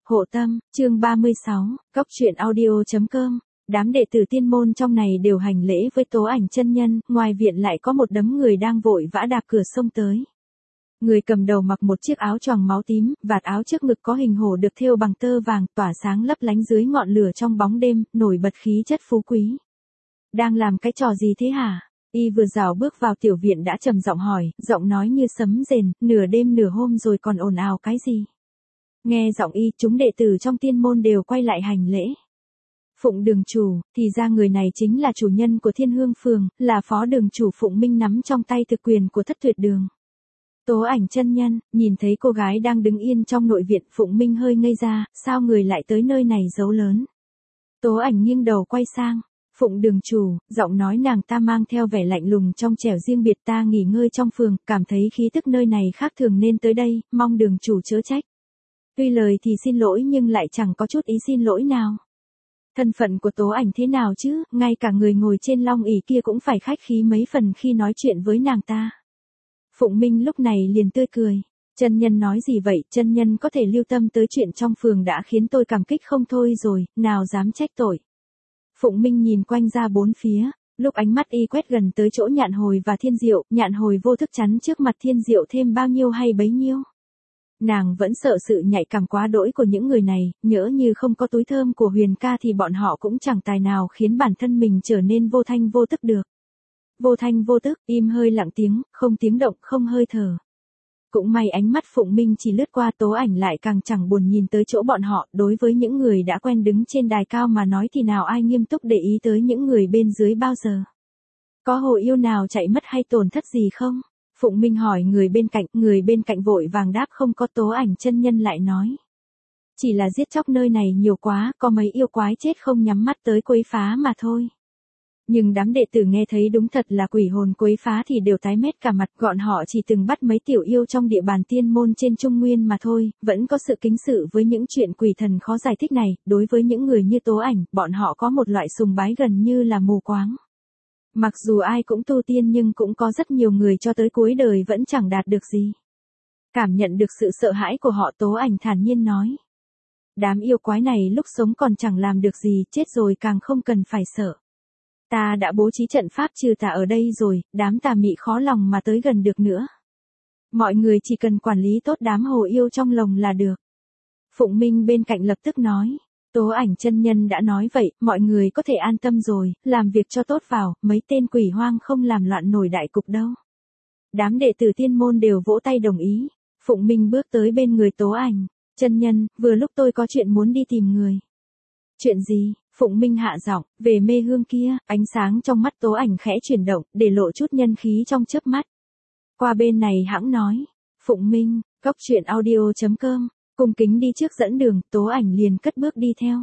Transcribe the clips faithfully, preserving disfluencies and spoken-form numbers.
Hộ tâm, chương ba mươi sáu, Cóc truyện audio.com. Đám đệ tử tiên môn trong này đều hành lễ với Tố Ảnh chân nhân, ngoài viện lại có một đống người đang vội vã đạp cửa sông tới. Người cầm đầu mặc một chiếc áo choàng máu tím, vạt áo trước ngực có hình hổ được thêu bằng tơ vàng, tỏa sáng lấp lánh dưới ngọn lửa trong bóng đêm, nổi bật khí chất phú quý. Đang làm cái trò gì thế hả? Y vừa rảo bước vào tiểu viện đã trầm giọng hỏi, giọng nói như sấm rền, nửa đêm nửa hôm rồi còn ồn ào cái gì? Nghe giọng Y, chúng đệ tử trong tiên môn đều quay lại hành lễ. Phụng đường chủ, thì ra người này chính là chủ nhân của Thiên Hương Phường, là phó đường chủ Phụng Minh nắm trong tay thực quyền của Thất Tuyệt Đường. Tố Ảnh chân nhân, nhìn thấy cô gái đang đứng yên trong nội viện, Phụng Minh hơi ngây ra, sao người lại tới nơi này giấu lớn. Tố Ảnh nghiêng đầu quay sang, Phụng đường chủ, giọng nói nàng ta mang theo vẻ lạnh lùng trong trẻo riêng biệt, ta nghỉ ngơi trong phường, cảm thấy khí tức nơi này khác thường nên tới đây, mong đường chủ chớ trách. Tuy lời thì xin lỗi nhưng lại chẳng có chút ý xin lỗi nào. Thân phận của Tố Ảnh thế nào chứ, ngay cả người ngồi trên long ỷ kia cũng phải khách khí mấy phần khi nói chuyện với nàng ta. Phụng Minh lúc này liền tươi cười. Chân nhân nói gì vậy, chân nhân có thể lưu tâm tới chuyện trong phường đã khiến tôi cảm kích không thôi rồi, nào dám trách tội. Phụng Minh nhìn quanh ra bốn phía, lúc ánh mắt Y quét gần tới chỗ Nhạn Hồi và Thiên Diệu, Nhạn Hồi vô thức chắn trước mặt Thiên Diệu thêm bao nhiêu hay bấy nhiêu. Nàng vẫn sợ sự nhạy cảm quá đỗi của những người này, nhỡ như không có túi thơm của Huyền ca thì bọn họ cũng chẳng tài nào khiến bản thân mình trở nên vô thanh vô tức được. Vô thanh vô tức, im hơi lặng tiếng, không tiếng động, không hơi thở. Cũng may ánh mắt Phụng Minh chỉ lướt qua, Tố Ảnh lại càng chẳng buồn nhìn tới chỗ bọn họ, đối với những người đã quen đứng trên đài cao mà nói thì nào ai nghiêm túc để ý tới những người bên dưới bao giờ. Có hồ yêu nào chạy mất hay tổn thất gì không? Phụng Minh hỏi người bên cạnh, người bên cạnh vội vàng đáp không có. Tố Ảnh chân nhân lại nói. Chỉ là giết chóc nơi này nhiều quá, có mấy yêu quái chết không nhắm mắt tới quấy phá mà thôi. Nhưng đám đệ tử nghe thấy đúng thật là quỷ hồn quấy phá thì đều tái mét cả mặt, gọn họ chỉ từng bắt mấy tiểu yêu trong địa bàn tiên môn trên Trung Nguyên mà thôi, vẫn có sự kính sự với những chuyện quỷ thần khó giải thích này, đối với những người như Tố Ảnh, bọn họ có một loại sùng bái gần như là mù quáng. Mặc dù ai cũng tu tiên nhưng cũng có rất nhiều người cho tới cuối đời vẫn chẳng đạt được gì. Cảm nhận được sự sợ hãi của họ, Tố Ảnh thản nhiên nói. Đám yêu quái này lúc sống còn chẳng làm được gì, chết rồi càng không cần phải sợ. Ta đã bố trí trận pháp trừ tà ở đây rồi, đám tà mị khó lòng mà tới gần được nữa. Mọi người chỉ cần quản lý tốt đám hồ yêu trong lồng là được. Phụng Minh bên cạnh lập tức nói. Tố Ảnh chân nhân đã nói vậy, mọi người có thể an tâm rồi, làm việc cho tốt vào, mấy tên quỷ hoang không làm loạn nổi đại cục đâu. Đám đệ tử tiên môn đều vỗ tay đồng ý. Phụng Minh bước tới bên người Tố Ảnh. Chân nhân, vừa lúc tôi có chuyện muốn đi tìm người. Chuyện gì? Phụng Minh hạ giọng, về mê hương kia, ánh sáng trong mắt Tố Ảnh khẽ chuyển động, để lộ chút nhân khí trong chớp mắt. Qua bên này hãng nói. Phụng Minh, Cóc truyện audio.com. Cung kính đi trước dẫn đường, Tố Ảnh liền cất bước đi theo.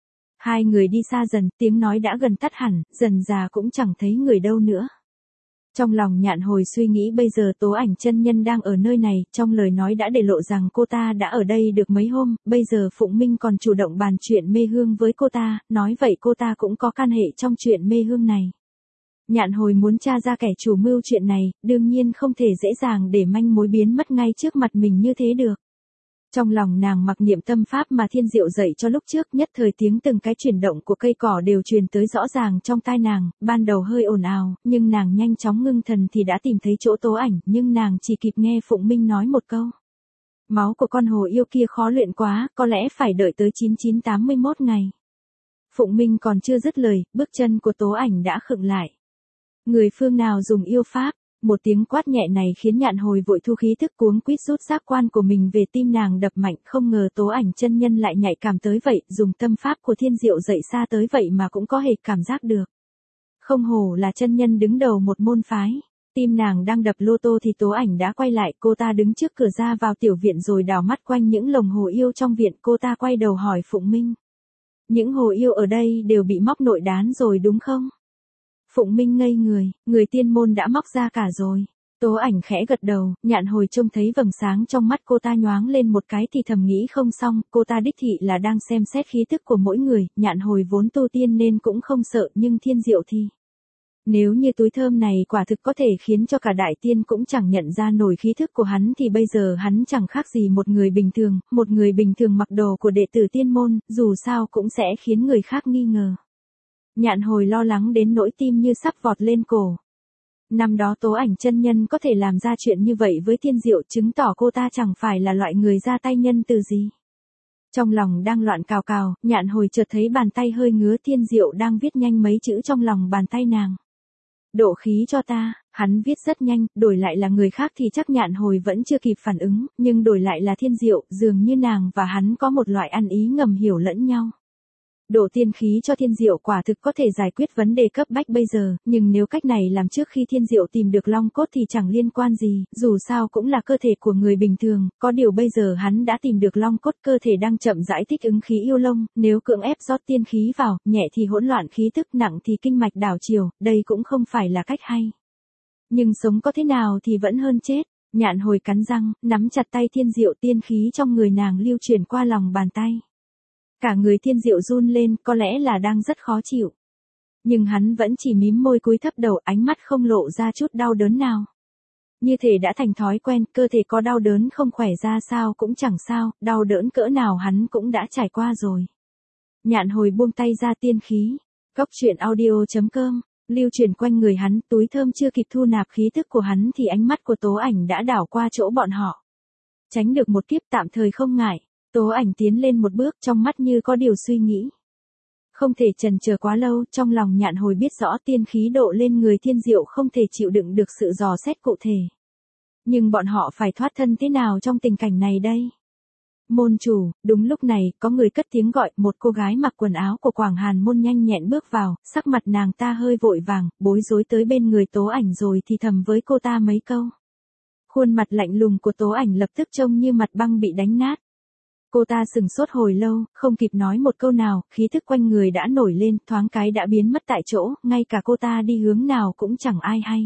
Hai người đi xa dần, tiếng nói đã gần tắt hẳn, dần già cũng chẳng thấy người đâu nữa. Trong lòng Nhạn Hồi suy nghĩ bây giờ Tố Ảnh chân nhân đang ở nơi này, trong lời nói đã để lộ rằng cô ta đã ở đây được mấy hôm, bây giờ Phụng Minh còn chủ động bàn chuyện mê hương với cô ta, nói vậy cô ta cũng có can hệ trong chuyện mê hương này. Nhạn Hồi muốn tra ra kẻ chủ mưu chuyện này, đương nhiên không thể dễ dàng để manh mối biến mất ngay trước mặt mình như thế được. Trong lòng nàng mặc niệm tâm pháp mà Thiên Diệu dạy cho lúc trước, nhất thời tiếng từng cái chuyển động của cây cỏ đều truyền tới rõ ràng trong tai nàng, ban đầu hơi ồn ào, nhưng nàng nhanh chóng ngưng thần thì đã tìm thấy chỗ Tố Ảnh, nhưng nàng chỉ kịp nghe Phụng Minh nói một câu. Máu của con hồ yêu kia khó luyện quá, có lẽ phải đợi tới chín chín tám mươi mốt ngày. Phụng Minh còn chưa dứt lời, bước chân của Tố Ảnh đã khựng lại. Người phương nào dùng yêu pháp? Một tiếng quát nhẹ này khiến Nhạn Hồi vội thu khí thức, cuống quýt rút giác quan của mình về, tim nàng đập mạnh, không ngờ Tố Ảnh chân nhân lại nhạy cảm tới vậy, dùng tâm pháp của Thiên Diệu dạy xa tới vậy mà cũng có hề cảm giác được. Không hổ là chân nhân đứng đầu một môn phái. Tim nàng đang đập lô tô thì Tố Ảnh đã quay lại, cô ta đứng trước cửa ra vào tiểu viện rồi đảo mắt quanh những lồng hồ yêu trong viện, cô ta quay đầu hỏi Phụng Minh. Những hồ yêu ở đây đều bị móc nội đán rồi đúng không? Phụng Minh ngây người, người tiên môn đã móc ra cả rồi. Tố Ảnh khẽ gật đầu, Nhạn Hồi trông thấy vầng sáng trong mắt cô ta nhoáng lên một cái thì thầm nghĩ không xong, cô ta đích thị là đang xem xét khí tức của mỗi người, Nhạn Hồi vốn tu tiên nên cũng không sợ nhưng Thiên Diệu thì. Nếu như túi thơm này quả thực có thể khiến cho cả đại tiên cũng chẳng nhận ra nổi khí thức của hắn thì bây giờ hắn chẳng khác gì một người bình thường, một người bình thường mặc đồ của đệ tử tiên môn, dù sao cũng sẽ khiến người khác nghi ngờ. Nhạn Hồi lo lắng đến nỗi tim như sắp vọt lên cổ. Năm đó Tố Ảnh chân nhân có thể làm ra chuyện như vậy với Thiên Diệu, chứng tỏ cô ta chẳng phải là loại người ra tay nhân từ gì. Trong lòng đang loạn cào cào, Nhạn Hồi chợt thấy bàn tay hơi ngứa. Thiên Diệu đang viết nhanh mấy chữ trong lòng bàn tay nàng. Độ khí cho ta, hắn viết rất nhanh, đổi lại là người khác thì chắc Nhạn Hồi vẫn chưa kịp phản ứng, nhưng đổi lại là Thiên Diệu, dường như nàng và hắn có một loại ăn ý ngầm hiểu lẫn nhau. Độ tiên khí cho Thiên Diệu quả thực có thể giải quyết vấn đề cấp bách bây giờ, nhưng nếu cách này làm trước khi Thiên Diệu tìm được long cốt thì chẳng liên quan gì, dù sao cũng là cơ thể của người bình thường, có điều bây giờ hắn đã tìm được long cốt, cơ thể đang chậm rãi thích ứng khí yêu long, nếu cưỡng ép rót tiên khí vào, nhẹ thì hỗn loạn khí tức, nặng thì kinh mạch đảo chiều, đây cũng không phải là cách hay. Nhưng sống có thế nào thì vẫn hơn chết. Nhạn Hồi cắn răng, nắm chặt tay Thiên Diệu, tiên khí trong người nàng lưu chuyển qua lòng bàn tay. Cả người Thiên Diệu run lên, có lẽ là đang rất khó chịu. Nhưng hắn vẫn chỉ mím môi cúi thấp đầu, ánh mắt không lộ ra chút đau đớn nào. Như thể đã thành thói quen, cơ thể có đau đớn không khỏe ra sao cũng chẳng sao, đau đớn cỡ nào hắn cũng đã trải qua rồi. Nhạn Hồi buông tay ra, tiên khí. Cốc truyện audio chấm com, lưu chuyển quanh người hắn, túi thơm chưa kịp thu nạp khí tức của hắn thì ánh mắt của Tố Ảnh đã đảo qua chỗ bọn họ. Tránh được một kiếp tạm thời không ngại. Tố Ảnh tiến lên một bước, trong mắt như có điều suy nghĩ. Không thể chần chờ quá lâu, trong lòng Nhạn Hồi biết rõ tiên khí độ lên người Thiên Diệu không thể chịu đựng được sự dò xét cụ thể. Nhưng bọn họ phải thoát thân thế nào trong tình cảnh này đây? Môn chủ, đúng lúc này, có người cất tiếng gọi, một cô gái mặc quần áo của Quảng Hàn môn nhanh nhẹn bước vào, sắc mặt nàng ta hơi vội vàng, bối rối tới bên người Tố Ảnh rồi thì thầm với cô ta mấy câu. Khuôn mặt lạnh lùng của Tố Ảnh lập tức trông như mặt băng bị đánh nát. Cô ta sừng sốt hồi lâu, không kịp nói một câu nào, khí thức quanh người đã nổi lên, thoáng cái đã biến mất tại chỗ, ngay cả cô ta đi hướng nào cũng chẳng ai hay.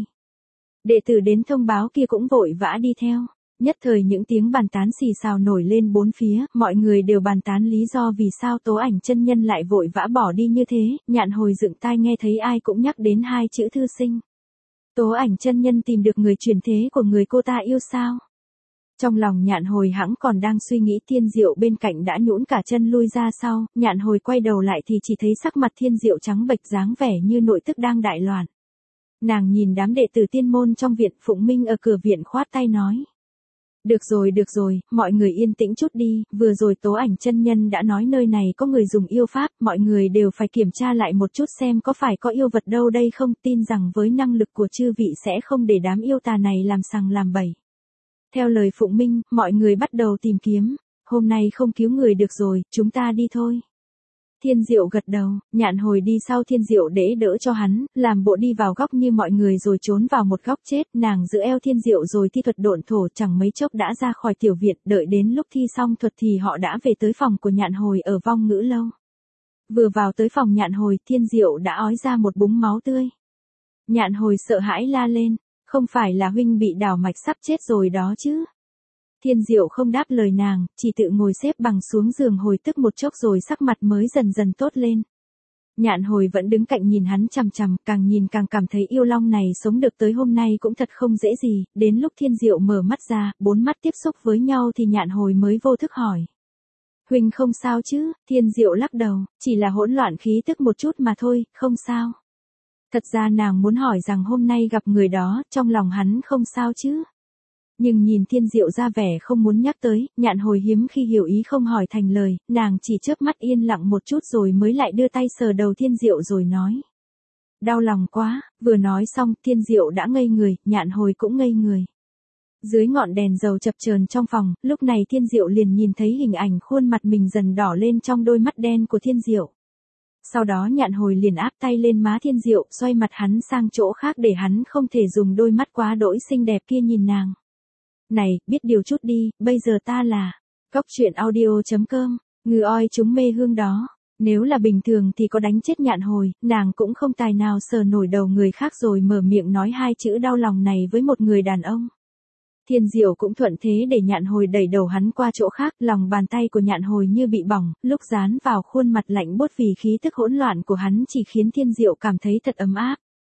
Đệ tử đến thông báo kia cũng vội vã đi theo. Nhất thời những tiếng bàn tán xì xào nổi lên bốn phía, mọi người đều bàn tán lý do vì sao Tố Ảnh chân nhân lại vội vã bỏ đi như thế. Nhạn Hồi dựng tai nghe thấy ai cũng nhắc đến hai chữ thư sinh. Tố Ảnh chân nhân tìm được người truyền thế của người cô ta yêu sao? Trong lòng Nhạn Hồi hẵng còn đang suy nghĩ, Thiên Diệu bên cạnh đã nhũn cả chân lui ra sau, Nhạn Hồi quay đầu lại thì chỉ thấy sắc mặt Thiên Diệu trắng bệch, dáng vẻ như nội tức đang đại loạn. Nàng nhìn đám đệ tử tiên môn trong viện, Phụng Minh ở cửa viện khoát tay nói. Được rồi được rồi, mọi người yên tĩnh chút đi, vừa rồi Tố Ảnh chân nhân đã nói nơi này có người dùng yêu pháp, mọi người đều phải kiểm tra lại một chút xem có phải có yêu vật đâu đây không, tin rằng với năng lực của chư vị sẽ không để đám yêu tà này làm sằng làm bậy. Theo lời Phụng Minh, mọi người bắt đầu tìm kiếm, hôm nay không cứu người được rồi, chúng ta đi thôi. Thiên Diệu gật đầu, Nhạn Hồi đi sau Thiên Diệu để đỡ cho hắn, làm bộ đi vào góc như mọi người rồi trốn vào một góc chết, nàng giữ eo Thiên Diệu rồi thi thuật độn thổ, chẳng mấy chốc đã ra khỏi tiểu viện, đợi đến lúc thi xong thuật thì họ đã về tới phòng của Nhạn Hồi ở Vong Ngữ Lâu. Vừa vào tới phòng Nhạn Hồi, Thiên Diệu đã ói ra một búng máu tươi. Nhạn Hồi sợ hãi la lên, không phải là huynh bị đảo mạch sắp chết rồi đó chứ? Thiên Diệu không đáp lời nàng, chỉ tự ngồi xếp bằng xuống giường hồi tức một chốc rồi sắc mặt mới dần dần tốt lên. Nhạn Hồi vẫn đứng cạnh nhìn hắn chằm chằm, càng nhìn càng cảm thấy yêu long này sống được tới hôm nay cũng thật không dễ gì, đến lúc Thiên Diệu mở mắt ra, bốn mắt tiếp xúc với nhau thì Nhạn Hồi mới vô thức hỏi. Huynh không sao chứ? Thiên Diệu lắc đầu, chỉ là hỗn loạn khí tức một chút mà thôi, không sao. Thật ra nàng muốn hỏi rằng hôm nay gặp người đó, trong lòng hắn không sao chứ? Nhưng nhìn Thiên Diệu ra vẻ không muốn nhắc tới, Nhạn Hồi hiếm khi hiểu ý không hỏi thành lời, nàng chỉ chớp mắt yên lặng một chút rồi mới lại đưa tay sờ đầu Thiên Diệu rồi nói. Đau lòng quá, vừa nói xong, Thiên Diệu đã ngây người, Nhạn Hồi cũng ngây người. Dưới ngọn đèn dầu chập chờn trong phòng, lúc này Thiên Diệu liền nhìn thấy hình ảnh khuôn mặt mình dần đỏ lên trong đôi mắt đen của Thiên Diệu. Sau đó Nhạn Hồi liền áp tay lên má Thiên Diệu, xoay mặt hắn sang chỗ khác để hắn không thể dùng đôi mắt quá đỗi xinh đẹp kia nhìn nàng. Này, biết điều chút đi, bây giờ ta là Cốc truyện audio chấm com, ngư oi chúng mê hương đó. Nếu là bình thường thì có đánh chết Nhạn Hồi, nàng cũng không tài nào sờ nổi đầu người khác rồi mở miệng nói hai chữ đau lòng này với một người đàn ông. Thiên Diệu cũng thuận thế để Nhạn Hồi đẩy đầu hắn qua chỗ khác, lòng bàn tay của Nhạn Hồi như bị bỏng, lúc dán vào khuôn mặt lạnh buốt vì khí tức hỗn loạn của hắn chỉ khiến Thiên Diệu cảm thấy thật ấm áp.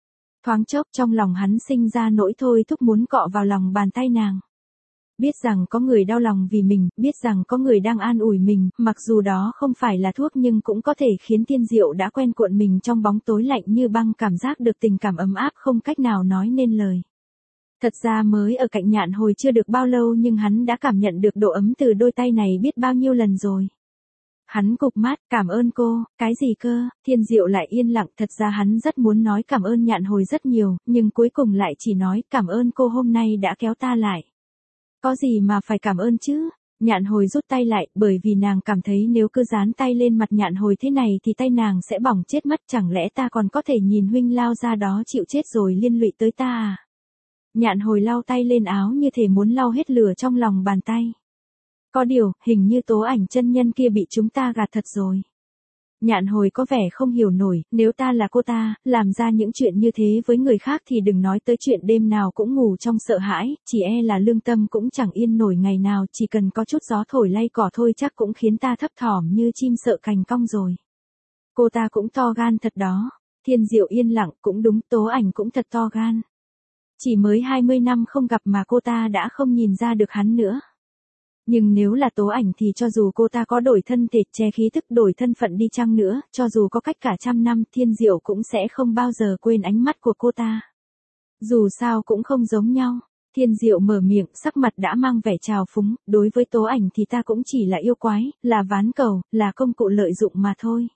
Thoáng chốc trong lòng hắn sinh ra nỗi thôi thúc muốn cọ vào lòng bàn tay nàng. Biết rằng có người đau lòng vì mình, biết rằng có người đang an ủi mình, mặc dù đó không phải là thuốc nhưng cũng có thể khiến Thiên Diệu đã quen cuộn mình trong bóng tối lạnh như băng cảm giác được tình cảm ấm áp không cách nào nói nên lời. Thật ra mới ở cạnh Nhạn Hồi chưa được bao lâu nhưng hắn đã cảm nhận được độ ấm từ đôi tay này biết bao nhiêu lần rồi. Hắn cụp mắt, cảm ơn cô, cái gì cơ, Thiên Diệu lại yên lặng, thật ra hắn rất muốn nói cảm ơn Nhạn Hồi rất nhiều, nhưng cuối cùng lại chỉ nói cảm ơn cô hôm nay đã kéo ta lại. Có gì mà phải cảm ơn chứ? Nhạn Hồi rút tay lại, bởi vì nàng cảm thấy nếu cứ dán tay lên mặt Nhạn Hồi thế này thì tay nàng sẽ bỏng chết mất, chẳng lẽ ta còn có thể nhìn huynh lao ra đó chịu chết rồi liên lụy tới ta à? Nhạn Hồi lau tay lên áo như thể muốn lau hết lửa trong lòng bàn tay. Có điều, hình như Tố Ảnh chân nhân kia bị chúng ta gạt thật rồi. Nhạn Hồi có vẻ không hiểu nổi, nếu ta là cô ta, làm ra những chuyện như thế với người khác thì đừng nói tới chuyện đêm nào cũng ngủ trong sợ hãi, chỉ e là lương tâm cũng chẳng yên nổi ngày nào, chỉ cần có chút gió thổi lay cỏ thôi chắc cũng khiến ta thấp thỏm như chim sợ cành cong rồi. Cô ta cũng to gan thật đó. Thiên Diệu yên lặng, cũng đúng, Tố Ảnh cũng thật to gan. Chỉ mới hai mươi năm không gặp mà cô ta đã không nhìn ra được hắn nữa. Nhưng nếu là Tố Ảnh thì cho dù cô ta có đổi thân thể, che khí thức, đổi thân phận đi chăng nữa, cho dù có cách cả trăm năm, Thiên Diệu cũng sẽ không bao giờ quên ánh mắt của cô ta. Dù sao cũng không giống nhau. Thiên Diệu mở miệng, sắc mặt đã mang vẻ trào phúng, đối với Tố Ảnh thì ta cũng chỉ là yêu quái, là ván cầu, là công cụ lợi dụng mà thôi.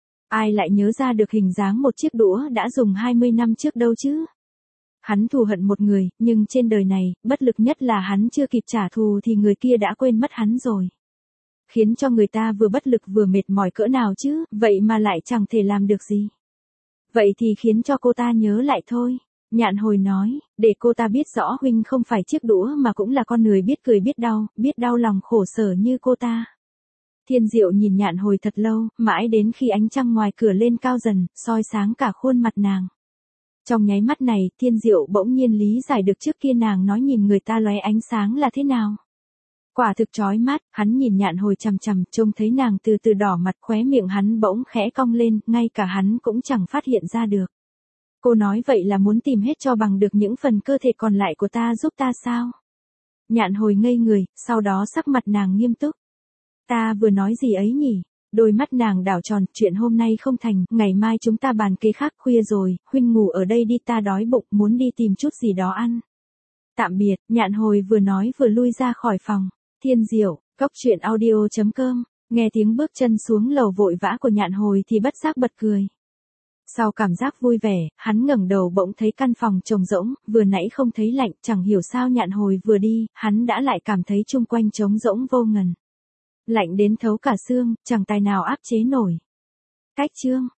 Ai lại nhớ ra được hình dáng một chiếc đũa đã dùng hai mươi năm trước đâu chứ? Hắn thù hận một người, nhưng trên đời này, bất lực nhất là hắn chưa kịp trả thù thì người kia đã quên mất hắn rồi. Khiến cho người ta vừa bất lực vừa mệt mỏi cỡ nào chứ, vậy mà lại chẳng thể làm được gì. Vậy thì khiến cho cô ta nhớ lại thôi. Nhạn Hồi nói, để cô ta biết rõ huynh không phải chiếc đũa mà cũng là con người biết cười biết đau, biết đau lòng khổ sở như cô ta. Thiên Diệu nhìn Nhạn Hồi thật lâu, mãi đến khi ánh trăng ngoài cửa lên cao dần, soi sáng cả khuôn mặt nàng. Trong nháy mắt này, Thiên Diệu bỗng nhiên lý giải được trước kia nàng nói nhìn người ta lóe ánh sáng là thế nào. Quả thực chói mắt, hắn nhìn Nhạn Hồi chằm chằm, trông thấy nàng từ từ đỏ mặt, khóe miệng hắn bỗng khẽ cong lên, ngay cả hắn cũng chẳng phát hiện ra được. Cô nói vậy là muốn tìm hết cho bằng được những phần cơ thể còn lại của ta giúp ta sao? Nhạn Hồi ngây người, sau đó sắc mặt nàng nghiêm túc. Ta vừa nói gì ấy nhỉ? Đôi mắt nàng đảo tròn, chuyện hôm nay không thành, ngày mai chúng ta bàn kế khác, khuya rồi, huynh ngủ ở đây đi, ta đói bụng, muốn đi tìm chút gì đó ăn. Tạm biệt, Nhạn Hồi vừa nói vừa lui ra khỏi phòng. Thiên Diệu, cốc truyện audio chấm com, nghe tiếng bước chân xuống lầu vội vã của Nhạn Hồi thì bất giác bật cười. Sau cảm giác vui vẻ, hắn ngẩng đầu bỗng thấy căn phòng trống rỗng, vừa nãy không thấy lạnh, chẳng hiểu sao Nhạn Hồi vừa đi, hắn đã lại cảm thấy chung quanh trống rỗng vô ngần. Lạnh đến thấu cả xương, chẳng tài nào áp chế nổi. Cách chương